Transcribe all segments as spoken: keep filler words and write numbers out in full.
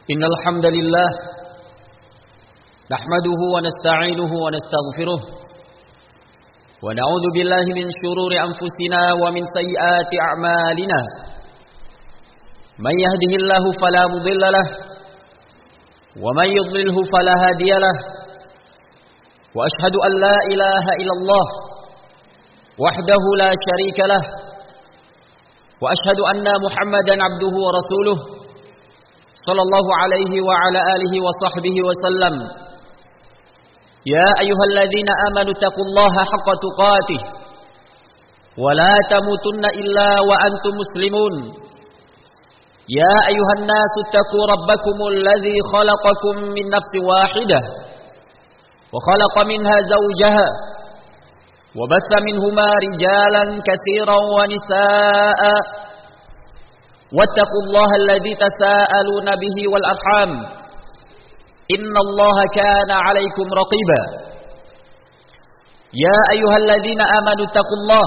إن الحمد لله نحمده ونستعينه ونستغفره ونعوذ بالله من شرور أنفسنا ومن سيئات أعمالنا من يهده الله فلا مضل له ومن يضلله فلا هادي له وأشهد أن لا إله إلا الله وحده لا شريك له وأشهد أن محمدا عبده ورسوله صلى الله عليه وعلى آله وصحبه وسلم يا أيها الذين آمنوا اتقوا الله حق تقاته ولا تموتن إلا وأنتم مسلمون يا أيها الناس اتقوا ربكم الذي خلقكم من نفس واحدة وخلق منها زوجها وبث منهما رجالا كثيرا ونساء واتقوا الله الذي تساءلون به والأرحام إن الله كان عليكم رقيبا يا أيها الذين آمنوا اتقوا الله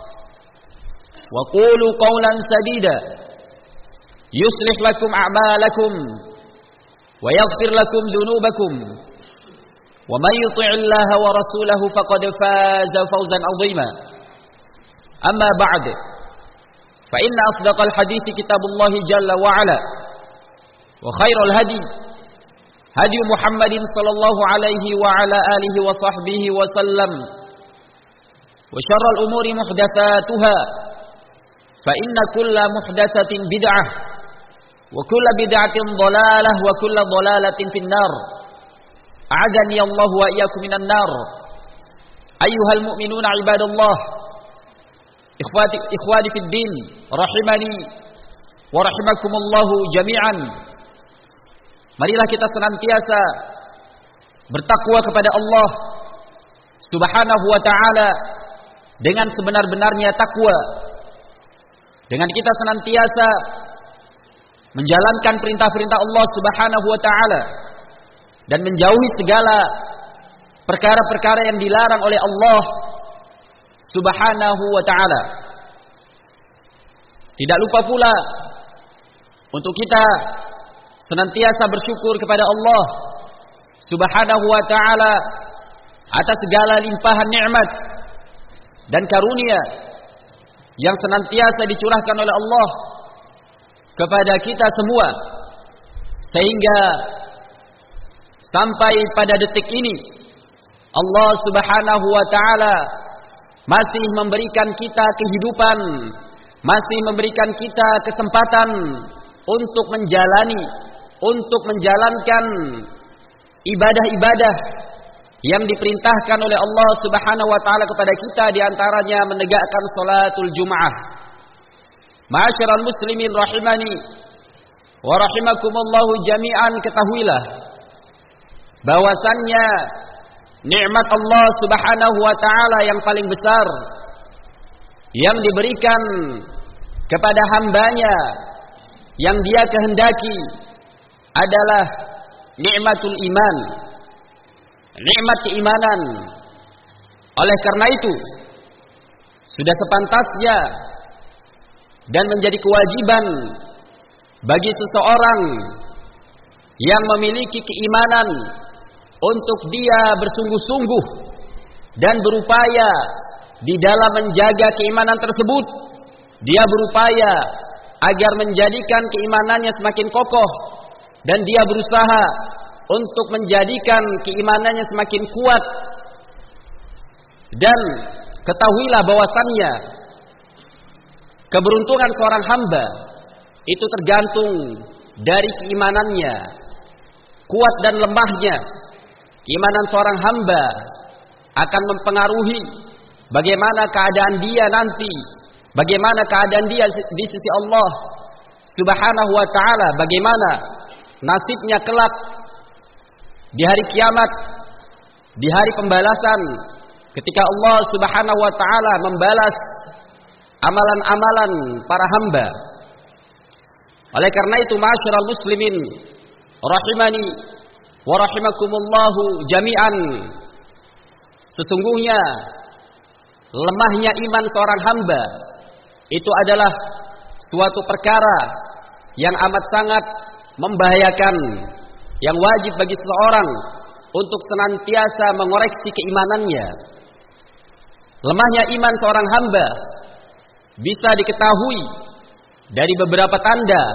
وقولوا قولا سديدا يصلح لكم أعمالكم ويغفر لكم ذنوبكم ومن يطع الله ورسوله فقد فاز فوزا عظيما أما بعد فإن أصدق الحديث كتاب الله جل وعلا وخير الهدي هدي محمد صلى الله عليه وعلى آله وصحبه وسلم وشر الأمور محدثاتها فإن كل محدثة بدعة وكل بدعة ضلالة وكل ضلالة في النار أعاذني الله وإياكم من النار أيها المؤمنون عباد الله إخواتي إخواني في الدين rahimani wa rahimakumullahu jami'an. Marilah kita senantiasa bertakwa kepada Allah Subhanahu wa taala dengan sebenar-benarnya takwa. Dengan kita senantiasa menjalankan perintah-perintah Allah Subhanahu wa taala dan menjauhi segala perkara-perkara yang dilarang oleh Allah Subhanahu wa taala. Tidak lupa pula untuk kita senantiasa bersyukur kepada Allah Subhanahu wa taala atas segala limpahan nikmat dan karunia yang senantiasa dicurahkan oleh Allah kepada kita semua, sehingga sampai pada detik ini Allah Subhanahu wa taala masih memberikan kita kehidupan, masih memberikan kita kesempatan untuk menjalani, untuk menjalankan ibadah-ibadah yang diperintahkan oleh Allah Subhanahu wa taala kepada kita, di antaranya menegakkan salatul Jumaah. Ma'asyiral muslimin rahimani wa rahimakumullahu jami'an, ketahuilah bahwasannya nikmat Allah Subhanahu wa taala yang paling besar yang diberikan kepada hambanya yang dia kehendaki adalah nikmatul iman, nikmat keimanan. Oleh karena itu sudah sepantasnya dan menjadi kewajiban bagi seseorang yang memiliki keimanan untuk dia bersungguh-sungguh dan berupaya di dalam menjaga keimanan tersebut. Dia berupaya agar menjadikan keimanannya semakin kokoh, dan dia berusaha untuk menjadikan keimanannya semakin kuat. Dan ketahuilah bahwasannya keberuntungan seorang hamba itu tergantung dari keimanannya, kuat dan lemahnya. Keimanan seorang hamba akan mempengaruhi bagaimana keadaan dia nanti, bagaimana keadaan dia di sisi Allah Subhanahu wa taala, bagaimana nasibnya kelak di hari kiamat, di hari pembalasan, ketika Allah Subhanahu wa taala membalas amalan-amalan para hamba. Oleh karena itu, ma'asyiral muslimin rahimani wa rahimakumullahu jami'an, sesungguhnya lemahnya iman seorang hamba itu adalah suatu perkara yang amat sangat membahayakan, yang wajib bagi seseorang untuk senantiasa mengoreksi keimanannya. Lemahnya iman seorang hamba bisa diketahui dari beberapa tanda.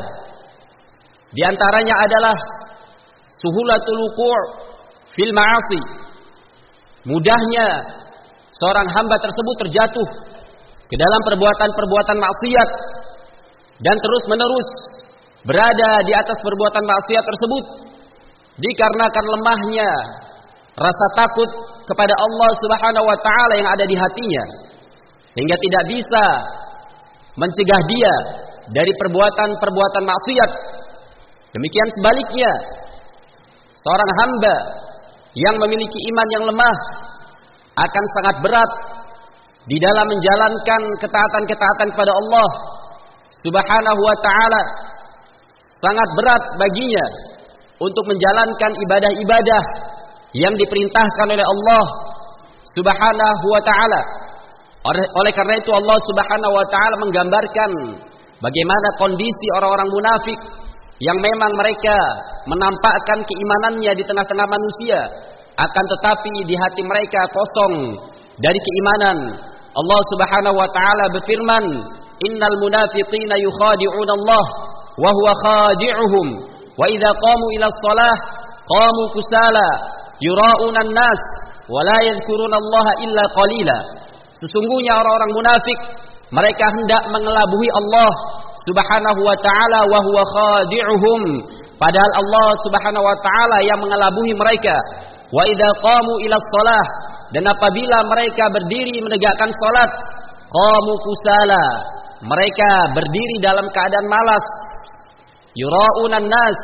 Di antaranya adalah suhulatul wuqu' fil ma'asi. Mudahnya seorang hamba tersebut terjatuh ke dalam perbuatan-perbuatan maksiat dan terus-menerus berada di atas perbuatan maksiat tersebut dikarenakan lemahnya rasa takut kepada Allah Subhanahu wa taala yang ada di hatinya, sehingga tidak bisa mencegah dia dari perbuatan-perbuatan maksiat. Demikian sebaliknya, seorang hamba yang memiliki iman yang lemah akan sangat berat di dalam menjalankan ketaatan-ketaatan kepada Allah Subhanahu wa taala. Sangat berat baginya untuk menjalankan ibadah-ibadah yang diperintahkan oleh Allah Subhanahu wa taala. Oleh karena itu Allah Subhanahu wa taala menggambarkan bagaimana kondisi orang-orang munafik yang memang mereka menampakkan keimanannya di tengah-tengah manusia, akan tetapi di hati mereka kosong dari keimanan. Allah Subhanahu wa taala berfirman, "Innal munafiqina yukhadi'una Allah wa huwa khadi'uhum wa idza qamu ila shalah qamu kusala yura'una an-nas wa la yadhkuruna Allah illa qalila." Sesungguhnya orang-orang munafik mereka hendak mengelabui Allah Subhanahu wa taala wa huwa khadi'uhum, padahal Allah Subhanahu wa taala yang mengelabui mereka. Wa idza qamu ila shalah, dan apabila mereka berdiri menegakkan salat, qamu kusala, mereka berdiri dalam keadaan malas. Yura'unan nas,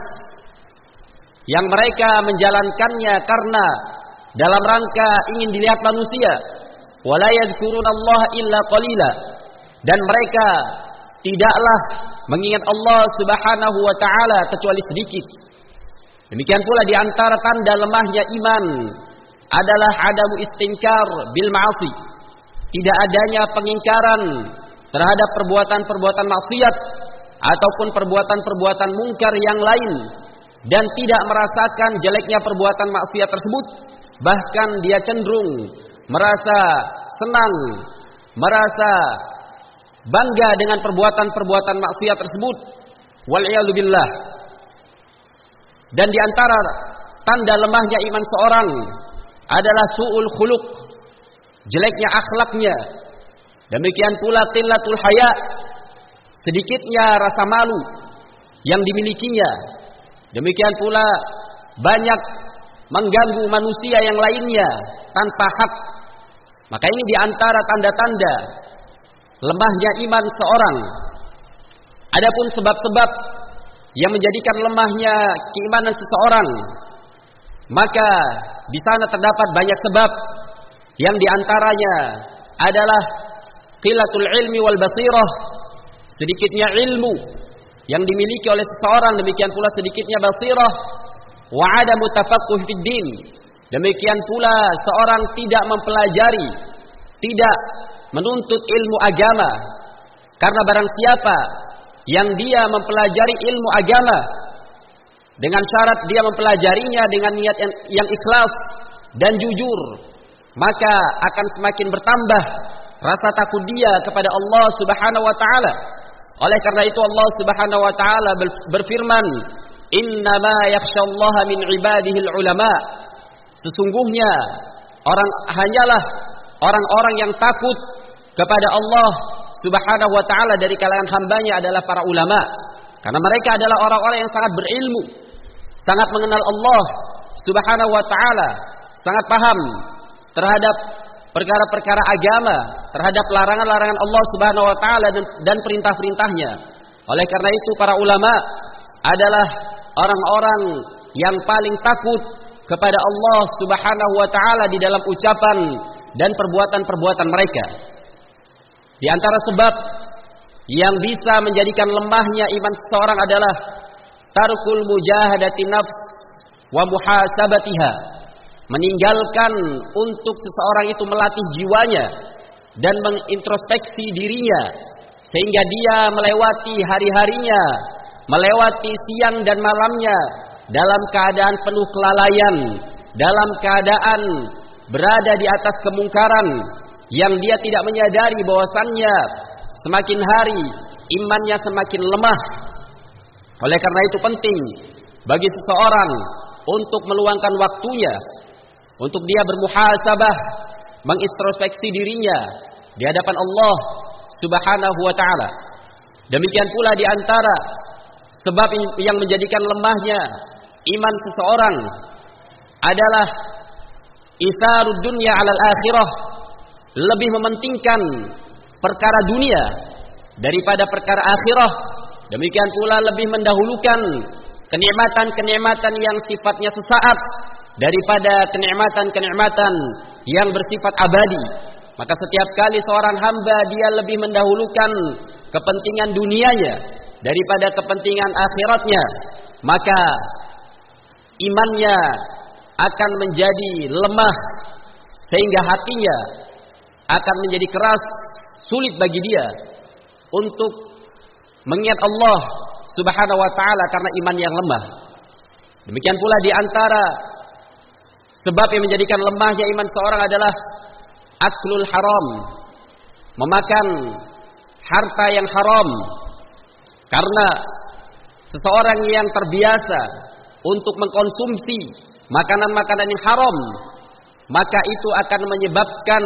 yang mereka menjalankannya karena dalam rangka ingin dilihat manusia. Wala yadhkurunallaha illa qalila, dan mereka tidaklah mengingat Allah Subhanahu wa taala kecuali sedikit. Demikian pula di antara tanda lemahnya iman adalah adamu istinkar bil ma'asi. Tidak adanya pengingkaran terhadap perbuatan-perbuatan maksiat ataupun perbuatan-perbuatan mungkar yang lain, dan tidak merasakan jeleknya perbuatan maksiat tersebut. Bahkan dia cenderung merasa senang, merasa bangga dengan perbuatan-perbuatan maksiat tersebut. Wal'iyadu billah. Dan di antara tanda lemahnya iman seorang adalah su'ul khuluq, jeleknya akhlaknya. Demikian pula qillatul haya, sedikitnya rasa malu yang dimilikinya. Demikian pula banyak mengganggu manusia yang lainnya tanpa hak. Maka ini di antara tanda-tanda lemahnya iman seorang. Adapun sebab-sebab yang menjadikan lemahnya keimanan seseorang, maka di sana terdapat banyak sebab, yang di antaranya adalah qillatul ilmi wal basirah, sedikitnya ilmu yang dimiliki oleh seseorang, demikian pula sedikitnya basirah. Wa adamu tafaqquh fid din, demikian pula seorang tidak mempelajari, tidak menuntut ilmu agama. Karena barang siapa yang dia mempelajari ilmu agama dengan syarat dia mempelajarinya dengan niat yang, yang ikhlas dan jujur, maka akan semakin bertambah rasa takut dia kepada Allah Subhanahu wa taala. Oleh karena itu Allah Subhanahu wa taala berfirman, "Innama yakhsyallaha min ibadihil ulama." Sesungguhnya orang hanyalah orang-orang yang takut kepada Allah Subhanahu wa taala dari kalangan hambanya adalah para ulama. Karena mereka adalah orang-orang yang sangat berilmu, sangat mengenal Allah Subhanahu wa taala, sangat paham terhadap perkara-perkara agama, terhadap larangan-larangan Allah Subhanahu wa taala dan, dan perintah-perintahnya. Oleh karena itu para ulama adalah orang-orang yang paling takut kepada Allah Subhanahu wa taala di dalam ucapan dan perbuatan-perbuatan mereka. Di antara sebab yang bisa menjadikan lemahnya iman seseorang adalah tarkul mujahadati nafs wa muhasabatiha, meninggalkan untuk seseorang itu melatih jiwanya dan mengintrospeksi dirinya, sehingga dia melewati hari-harinya melewati siang dan malamnya dalam keadaan penuh kelalaian, dalam keadaan berada di atas kemungkaran yang dia tidak menyadari bahwasannya semakin hari imannya semakin lemah. Oleh karena itu penting bagi seseorang untuk meluangkan waktunya untuk dia bermuhasabah, mengintrospeksi dirinya di hadapan Allah Subhanahu wa taala. Demikian pula di antara sebab yang menjadikan lemahnya iman seseorang adalah isarud dunya 'alal akhirah, lebih mementingkan perkara dunia daripada perkara akhirah. Demikian pula lebih mendahulukan kenikmatan-kenikmatan yang sifatnya sesaat daripada kenikmatan-kenikmatan yang bersifat abadi. Maka setiap kali seorang hamba dia lebih mendahulukan kepentingan dunianya daripada kepentingan akhiratnya, maka imannya akan menjadi lemah sehingga hatinya akan menjadi keras, sulit bagi dia untuk mengingat Allah Subhanahu wa taala karena iman yang lemah. Demikian pula di antara sebab yang menjadikan lemahnya iman seorang adalah aklul haram, memakan harta yang haram. Karena seseorang yang terbiasa untuk mengkonsumsi makanan-makanan yang haram, maka itu akan menyebabkan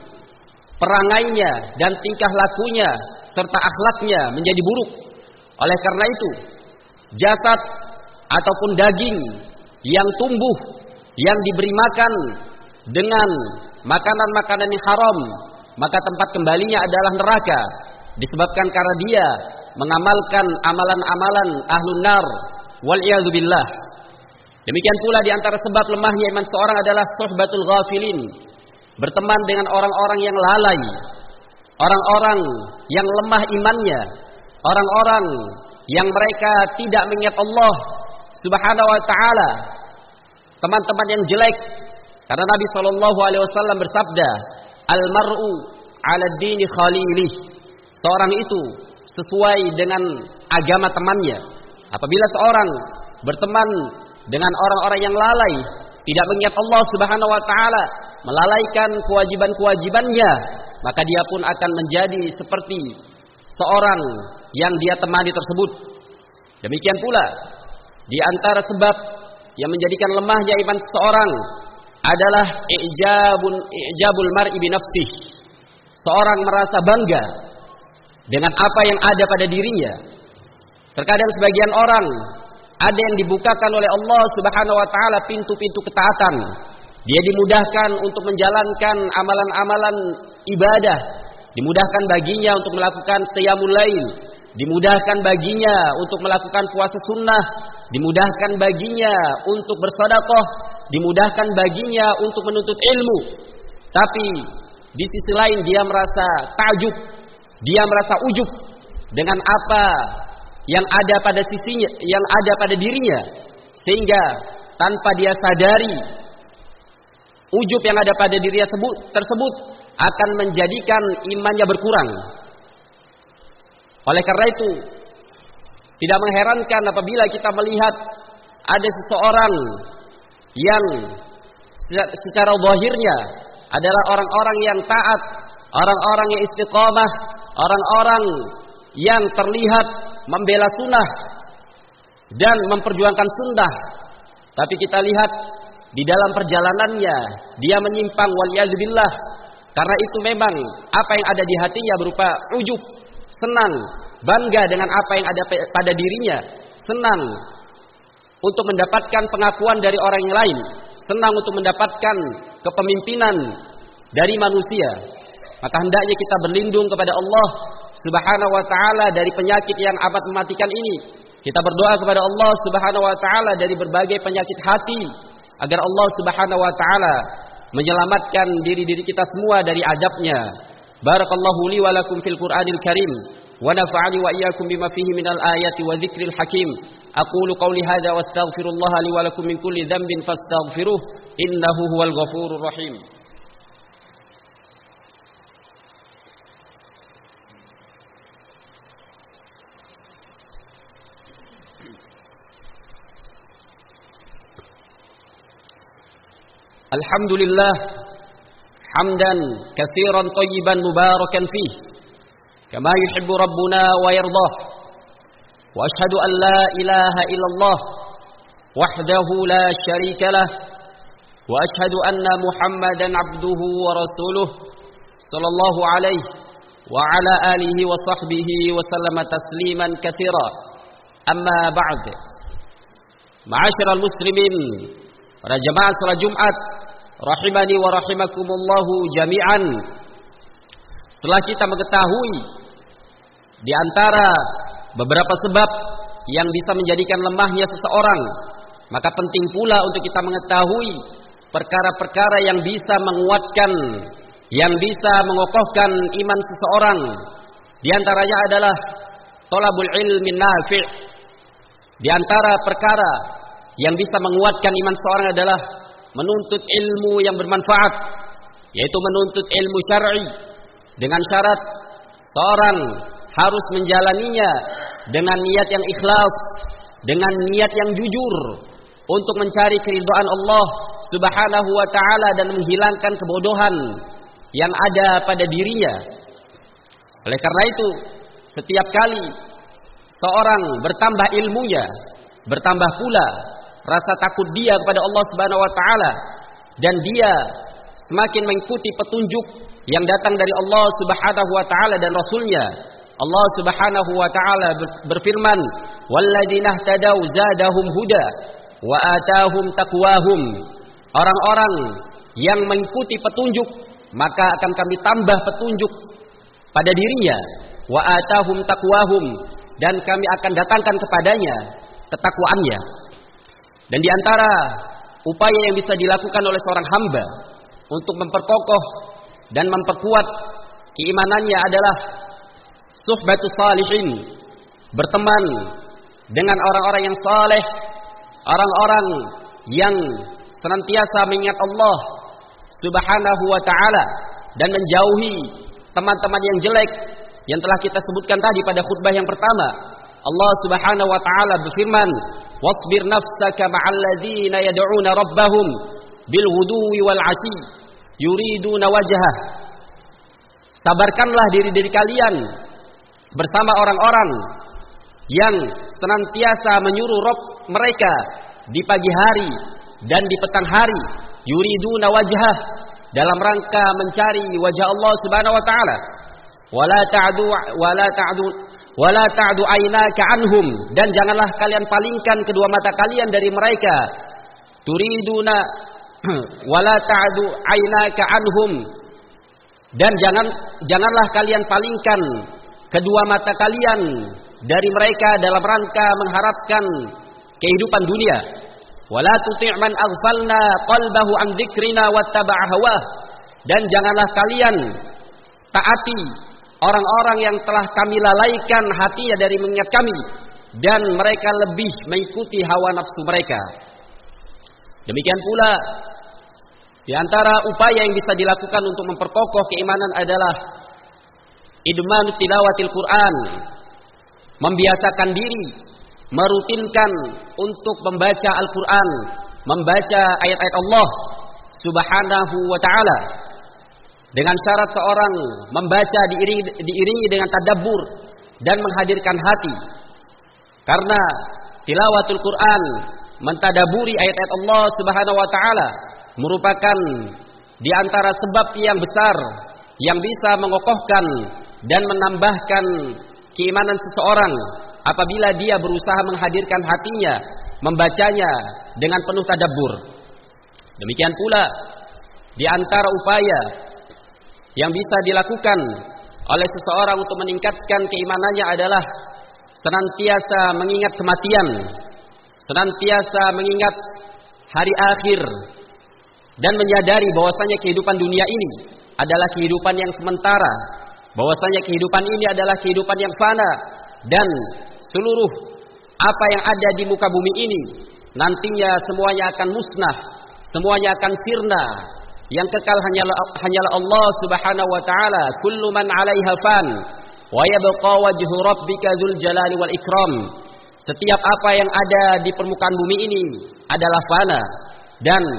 perangainya dan tingkah lakunya serta akhlaknya menjadi buruk. Oleh karena itu, jasad ataupun daging yang tumbuh, yang diberi makan dengan makanan-makanan yang haram, maka tempat kembalinya adalah neraka, disebabkan karena dia mengamalkan amalan-amalan ahlun nar, wal'iyadzubillah. Demikian pula di antara sebab lemahnya iman seorang adalah suhbatul ghafilin, berteman dengan orang-orang yang lalai, orang-orang yang lemah imannya, orang-orang yang mereka tidak mengingat Allah Subhanahu wa taala, teman-teman yang jelek. Karena Nabi sallallahu alaihi wasallam bersabda, "Al-mar'u 'ala dini khalilih." Seorang itu sesuai dengan agama temannya. Apabila seorang berteman dengan orang-orang yang lalai, tidak mengingat Allah Subhanahu wa taala, melalaikan kewajiban-kewajibannya, maka dia pun akan menjadi seperti seorang yang dia temani tersebut. Demikian pula di antara sebab yang menjadikan lemahnya iman seseorang adalah ijabun ijabul mar'i bi nafsih. Seorang merasa bangga dengan apa yang ada pada dirinya. Terkadang sebagian orang ada yang dibukakan oleh Allah Subhanahu wa taala pintu-pintu ketaatan. Dia dimudahkan untuk menjalankan amalan-amalan ibadah, dimudahkan baginya untuk melakukan qiyamul lail, dimudahkan baginya untuk melakukan puasa sunnah, dimudahkan baginya untuk bersedekah, dimudahkan baginya untuk menuntut ilmu. Tapi di sisi lain dia merasa takjub, dia merasa ujub dengan apa yang ada pada sisinya, yang ada pada dirinya, sehingga tanpa dia sadari ujub yang ada pada dirinya tersebut, tersebut akan menjadikan imannya berkurang. Oleh karena itu, tidak mengherankan apabila kita melihat ada seseorang yang secara zahirnya adalah orang-orang yang taat, orang-orang yang istiqamah, orang-orang yang terlihat membela sunnah dan memperjuangkan sunnah, tapi kita lihat di dalam perjalanannya dia menyimpang, waliyadzubillah. Karena itu memang apa yang ada di hatinya berupa ujub, senang, bangga dengan apa yang ada pada dirinya, senang untuk mendapatkan pengakuan dari orang yang lain, senang untuk mendapatkan kepemimpinan dari manusia. Maka hendaknya kita berlindung kepada Allah Subhanahu wa taala dari penyakit yang amat mematikan ini. Kita berdoa kepada Allah Subhanahu wa taala dari berbagai penyakit hati, agar Allah Subhanahu wa taala menyelamatkan diri-diri kita semua dari adabnya. Barakallahu li wa lakum fil Qur'anil Karim wa nafa'ani wa iyyakum bima fihi minal ayati wa dzikril hakim. Aqulu qawli hadza wa astaghfirullaha li wa lakum min kulli dhanbin fastaghfiruh innahu huwal ghafurur rahim. Alhamdulillah hamdan katsiran thayyiban mubarakan fih kama yuhibbu rabbuna wa yardah. Wa ashhadu an la ilaha illallah wahdahu la syarika lah. Wa ashhadu anna Muhammadan abduhu wa rasuluh sallallahu alaihi wa ala alihi wa sahbihi wa sallama tasliman katsira. Amma ba'd. Ma'asyiral muslimin, para jamaah salat Jumat rahimani wa rahimakumullahu jami'an. Setelah kita mengetahui di antara beberapa sebab yang bisa menjadikan lemahnya seseorang, maka penting pula untuk kita mengetahui perkara-perkara yang bisa menguatkan, yang bisa mengokohkan iman seseorang. Di antaranya adalah thalabul ilmin nafi'. Di antara perkara yang bisa menguatkan iman seseorang adalah menuntut ilmu yang bermanfaat, yaitu menuntut ilmu syar'i, dengan syarat seorang harus menjalaninya dengan niat yang ikhlas, dengan niat yang jujur, untuk mencari keridhaan Allah Subhanahu wa ta'ala dan menghilangkan kebodohan yang ada pada dirinya. Oleh karena itu, setiap kali seorang bertambah ilmunya, bertambah pula rasa takut dia kepada Allah Subhanahu wa ta'ala, dan dia semakin mengikuti petunjuk yang datang dari Allah Subhanahu wa ta'ala dan Rasulnya. Allah Subhanahu wa ta'ala berfirman, walladzina ihtadaw zadahum huda wa atahum taqwahum. Orang-orang yang mengikuti petunjuk, maka akan kami tambah petunjuk pada dirinya. Wa atahum taqwahum, dan kami akan datangkan kepadanya ketakwaannya. Dan di antara upaya yang bisa dilakukan oleh seorang hamba untuk memperkokoh dan memperkuat keimanannya adalah suhbatus salihin, berteman dengan orang-orang yang saleh, orang-orang yang senantiasa mengingat Allah Subhanahu wa ta'ala, dan menjauhi teman-teman yang jelek yang telah kita sebutkan tadi pada khutbah yang pertama. Allah Subhanahu wa ta'ala berfirman, wasbir nafsaka ma'al ladzina yad'una rabbahum bil ghuduwi wal 'asyi yuriduna wajhah. Sabarkanlah diri-diri kalian bersama orang-orang yang senantiasa menyuruh Rabb mereka di pagi hari dan di petang hari, yuriduna wajhah, dalam rangka mencari wajah Allah Subhanahu wa ta'ala. Wala ta'du wala ta'du wala ta'du aynaka anhum, dan janganlah kalian palingkan kedua mata kalian dari mereka. Turiduna wala ta'du aynaka anhum, dan jangan janganlah kalian palingkan kedua mata kalian dari mereka dalam rangka mengharapkan kehidupan dunia. Wala tuti' man aghfalna qalbahu an dzikrina wattaba'a hawah, dan janganlah kalian taati orang-orang yang telah kami lalaikan hatinya dari mengingat kami, dan mereka lebih mengikuti hawa nafsu mereka. Demikian pula di antara upaya yang bisa dilakukan untuk memperkokoh keimanan adalah idman tilawatil Quran, membiasakan diri, merutinkan untuk membaca Al-Quran, membaca ayat-ayat Allah Subhanahu wa ta'ala, dengan syarat seorang membaca diiringi, diiringi dengan tadabbur dan menghadirkan hati. Karena tilawatul Quran, mentadaburi ayat-ayat Allah Subhanahu wa ta'ala, merupakan di antara sebab yang besar yang bisa mengokohkan dan menambahkan keimanan seseorang apabila dia berusaha menghadirkan hatinya, membacanya dengan penuh tadabbur. Demikian pula di antara upaya yang bisa dilakukan oleh seseorang untuk meningkatkan keimanannya adalah senantiasa mengingat kematian, senantiasa mengingat hari akhir, dan menyadari bahwasanya kehidupan dunia ini adalah kehidupan yang sementara, bahwasanya kehidupan ini adalah kehidupan yang fana, dan seluruh apa yang ada di muka bumi ini nantinya semuanya akan musnah, semuanya akan sirna. Yang kekal hanyalah hanyalah Allah Subhanahu wa taala. Kullu man 'alaiha fan wa yabqa wajhu rabbika dzul jalali wal ikram. Setiap apa yang ada di permukaan bumi ini adalah fana, dan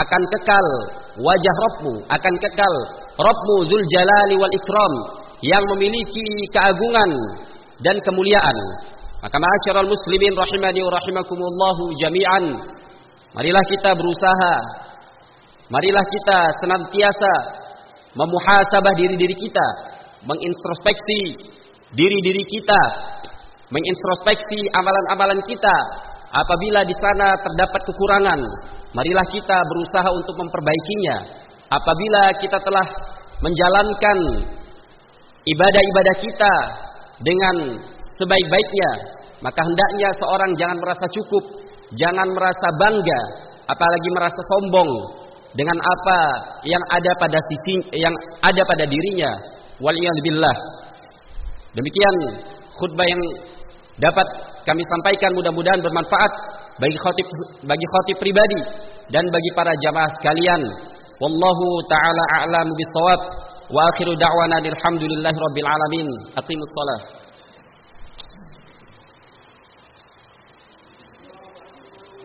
akan kekal wajah Rabbmu, akan kekal Rabbmu Dzul Jalali wal Ikram yang memiliki keagungan dan kemuliaan. Maka ma'asyiral muslimin rahimani wa rahimakumullahu jami'an, marilah kita berusaha, marilah kita senantiasa memuhasabah diri-diri kita, mengintrospeksi diri-diri kita, mengintrospeksi amalan-amalan kita. Apabila di sana terdapat kekurangan, marilah kita berusaha untuk memperbaikinya. Apabila kita telah menjalankan ibadah-ibadah kita dengan sebaik-baiknya, maka hendaknya seorang jangan merasa cukup, jangan merasa bangga, apalagi merasa sombong dengan apa yang ada pada sisi yang ada pada dirinya. Waliyadzubillah. Demikian khutbah yang dapat kami sampaikan, mudah-mudahan bermanfaat bagi khatib bagi khatib pribadi dan bagi para jamaah sekalian. Wallahu taala a'lamu bissawab. Wa akhiru da'wana alhamdulillahi rabbil alamin. Aqimus shalah.